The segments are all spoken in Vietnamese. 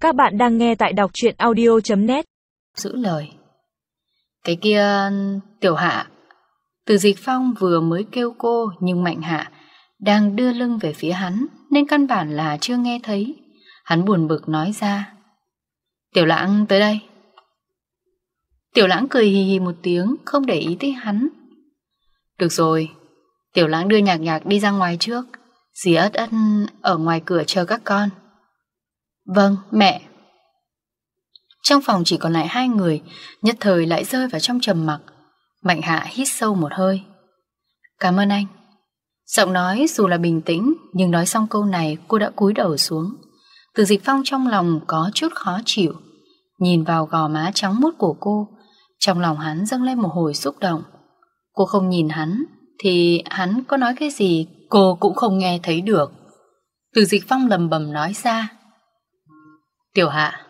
Các bạn đang nghe tại đọc truyện audio.net. Giữ lời. Cái kia, Tiểu Hạ. Từ Dịch Phong vừa mới kêu cô, nhưng Mạnh Hạ đang đưa lưng về phía hắn nên căn bản là chưa nghe thấy. Hắn buồn bực nói ra: Tiểu Lãng tới đây. Tiểu Lãng cười hì hì một tiếng, không để ý tới hắn. Được rồi, Tiểu Lãng đưa Nhạc Nhạc đi ra ngoài trước, dì Ất Ất ở ngoài cửa chờ các con. Vâng, mẹ. Trong phòng chỉ còn lại hai người, nhất thời lại rơi vào trong trầm mặc. Mạnh Hạ hít sâu một hơi. Cảm ơn anh. Giọng nói dù là bình tĩnh, nhưng nói xong câu này cô đã cúi đầu xuống. Từ Dịch Phong trong lòng có chút khó chịu. Nhìn vào gò má trắng muốt của cô, trong lòng hắn dâng lên một hồi xúc động. Cô không nhìn hắn thì hắn có nói cái gì cô cũng không nghe thấy được. Từ Dịch Phong lầm bầm nói ra: Tiểu Hạ,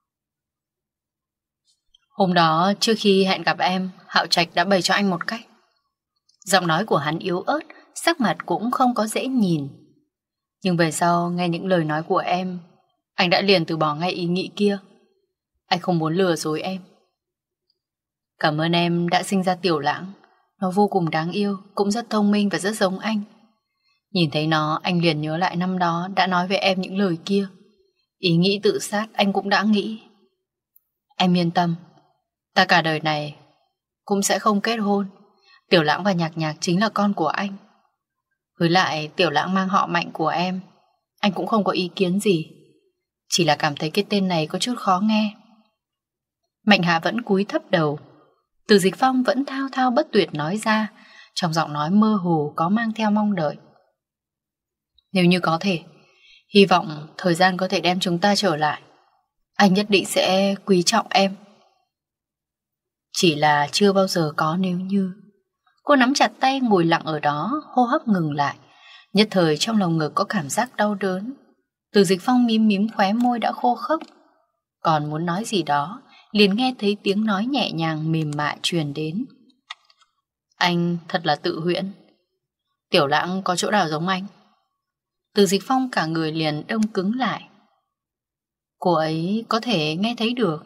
hôm đó trước khi hẹn gặp em, Hạo Trạch đã bày cho anh một cách. Giọng nói của hắn yếu ớt, sắc mặt cũng không có dễ nhìn. Nhưng về sau nghe những lời nói của em, anh đã liền từ bỏ ngay ý nghĩ kia. Anh không muốn lừa dối em. Cảm ơn em đã sinh ra Tiểu Lãng. Nó vô cùng đáng yêu, cũng rất thông minh và rất giống anh. Nhìn thấy nó, anh liền nhớ lại năm đó đã nói với em những lời kia. Ý nghĩ tự sát anh cũng đã nghĩ. Em yên tâm, ta cả đời này cũng sẽ không kết hôn. Tiểu Lãng và Nhạc Nhạc chính là con của anh. Với lại Tiểu Lãng mang họ Mạnh của em, anh cũng không có ý kiến gì. Chỉ là cảm thấy cái tên này có chút khó nghe. Mạnh Hạ vẫn cúi thấp đầu. Từ Dịch Phong vẫn thao thao bất tuyệt nói ra, trong giọng nói mơ hồ có mang theo mong đợi. Nếu như có thể, hy vọng thời gian có thể đem chúng ta trở lại. Anh nhất định sẽ quý trọng em. Chỉ là chưa bao giờ có nếu như. Cô nắm chặt tay ngồi lặng ở đó, hô hấp ngừng lại. Nhất thời trong lòng ngực có cảm giác đau đớn. Từ Dịch Phong mím mím khóe môi đã khô khốc. Còn muốn nói gì đó, liền nghe thấy tiếng nói nhẹ nhàng mềm mại truyền đến. Anh thật là tự huyễn. Tiểu Lãng có chỗ nào giống anh? Từ Dịch Phong cả người liền đông cứng lại. Cô ấy có thể nghe thấy được.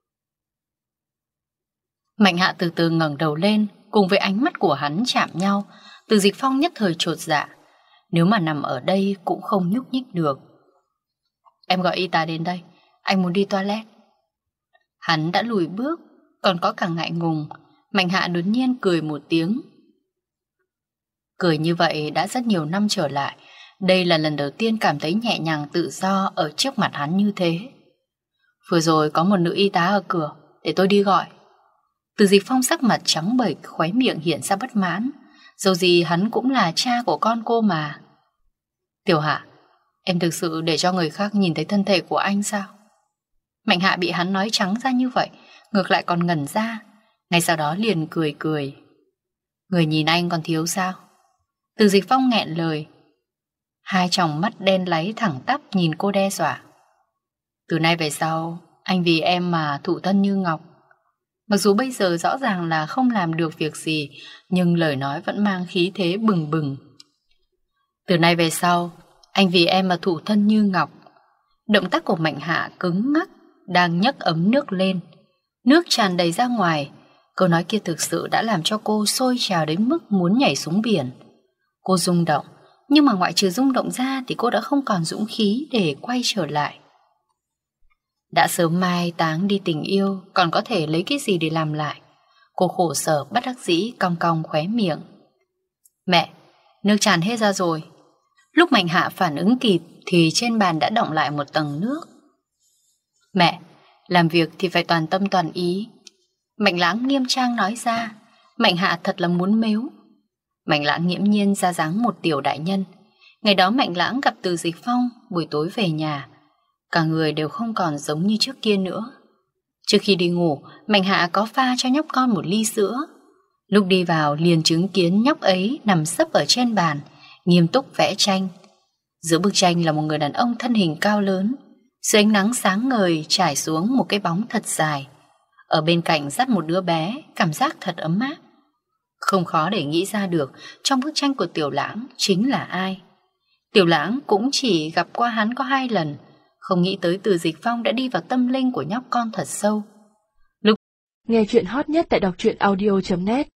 Mạnh Hạ từ từ ngẩng đầu lên, cùng với ánh mắt của hắn chạm nhau. Từ Dịch Phong nhất thời chột dạ. Nếu mà nằm ở đây cũng không nhúc nhích được. Em gọi y tá đến đây, anh muốn đi toilet. Hắn đã lùi bước, còn có cả ngại ngùng. Mạnh Hạ đột nhiên cười một tiếng. Cười như vậy đã rất nhiều năm trở lại. Đây là lần đầu tiên cảm thấy nhẹ nhàng tự do ở trước mặt hắn như thế. Vừa rồi có một nữ y tá ở cửa, để tôi đi gọi. Từ Dịch Phong sắc mặt trắng bệch, khóe miệng hiện ra bất mãn. Dẫu gì hắn cũng là cha của con cô mà. Tiểu Hạ, em thực sự để cho người khác nhìn thấy thân thể của anh sao? Mạnh Hạ bị hắn nói trắng ra như vậy, ngược lại còn ngẩn ra. Ngay sau đó liền cười cười. Người nhìn anh còn thiếu sao? Từ Dịch Phong nghẹn lời. Hai tròng mắt đen láy thẳng tắp nhìn cô đe dọa. Từ nay về sau, anh vì em mà thụ thân như ngọc. Mặc dù bây giờ rõ ràng là không làm được việc gì, nhưng lời nói vẫn mang khí thế bừng bừng. Từ nay về sau, anh vì em mà thụ thân như ngọc. Động tác của Mạnh Hạ cứng ngắc, đang nhấc ấm nước lên. Nước tràn đầy ra ngoài. Câu nói kia thực sự đã làm cho cô sôi trào đến mức muốn nhảy xuống biển. Cô rung động, nhưng mà ngoại trừ rung động ra thì cô đã không còn dũng khí để quay trở lại. Đã sớm mai táng đi tình yêu, còn có thể lấy cái gì để làm lại? Cô khổ sở bất đắc dĩ cong cong khóe miệng. Mẹ, nước tràn hết ra rồi. Lúc Mạnh Hạ phản ứng kịp thì trên bàn đã đọng lại một tầng nước. Mẹ, làm việc thì phải toàn tâm toàn ý. Mạnh Lãng nghiêm trang nói ra. Mạnh Hạ thật là muốn mếu. Mạnh Lãng nghiễm nhiên ra dáng một tiểu đại nhân. Ngày đó Mạnh Lãng gặp Từ Dịch Phong, buổi tối về nhà. Cả người đều không còn giống như trước kia nữa. Trước khi đi ngủ, Mạnh Hạ có pha cho nhóc con một ly sữa. Lúc đi vào liền chứng kiến nhóc ấy nằm sấp ở trên bàn, nghiêm túc vẽ tranh. Giữa bức tranh là một người đàn ông thân hình cao lớn. Dưới ánh nắng sáng ngời trải xuống một cái bóng thật dài. Ở bên cạnh dắt một đứa bé, cảm giác thật ấm áp. Không khó để nghĩ ra được trong bức tranh của Tiểu Lãng chính là ai. Tiểu Lãng cũng chỉ gặp qua hắn có 2 lần, Không nghĩ tới Từ Dịch Phong đã đi vào tâm linh của nhóc con thật sâu. Nghe chuyện hot nhất tại đọc truyện audio.net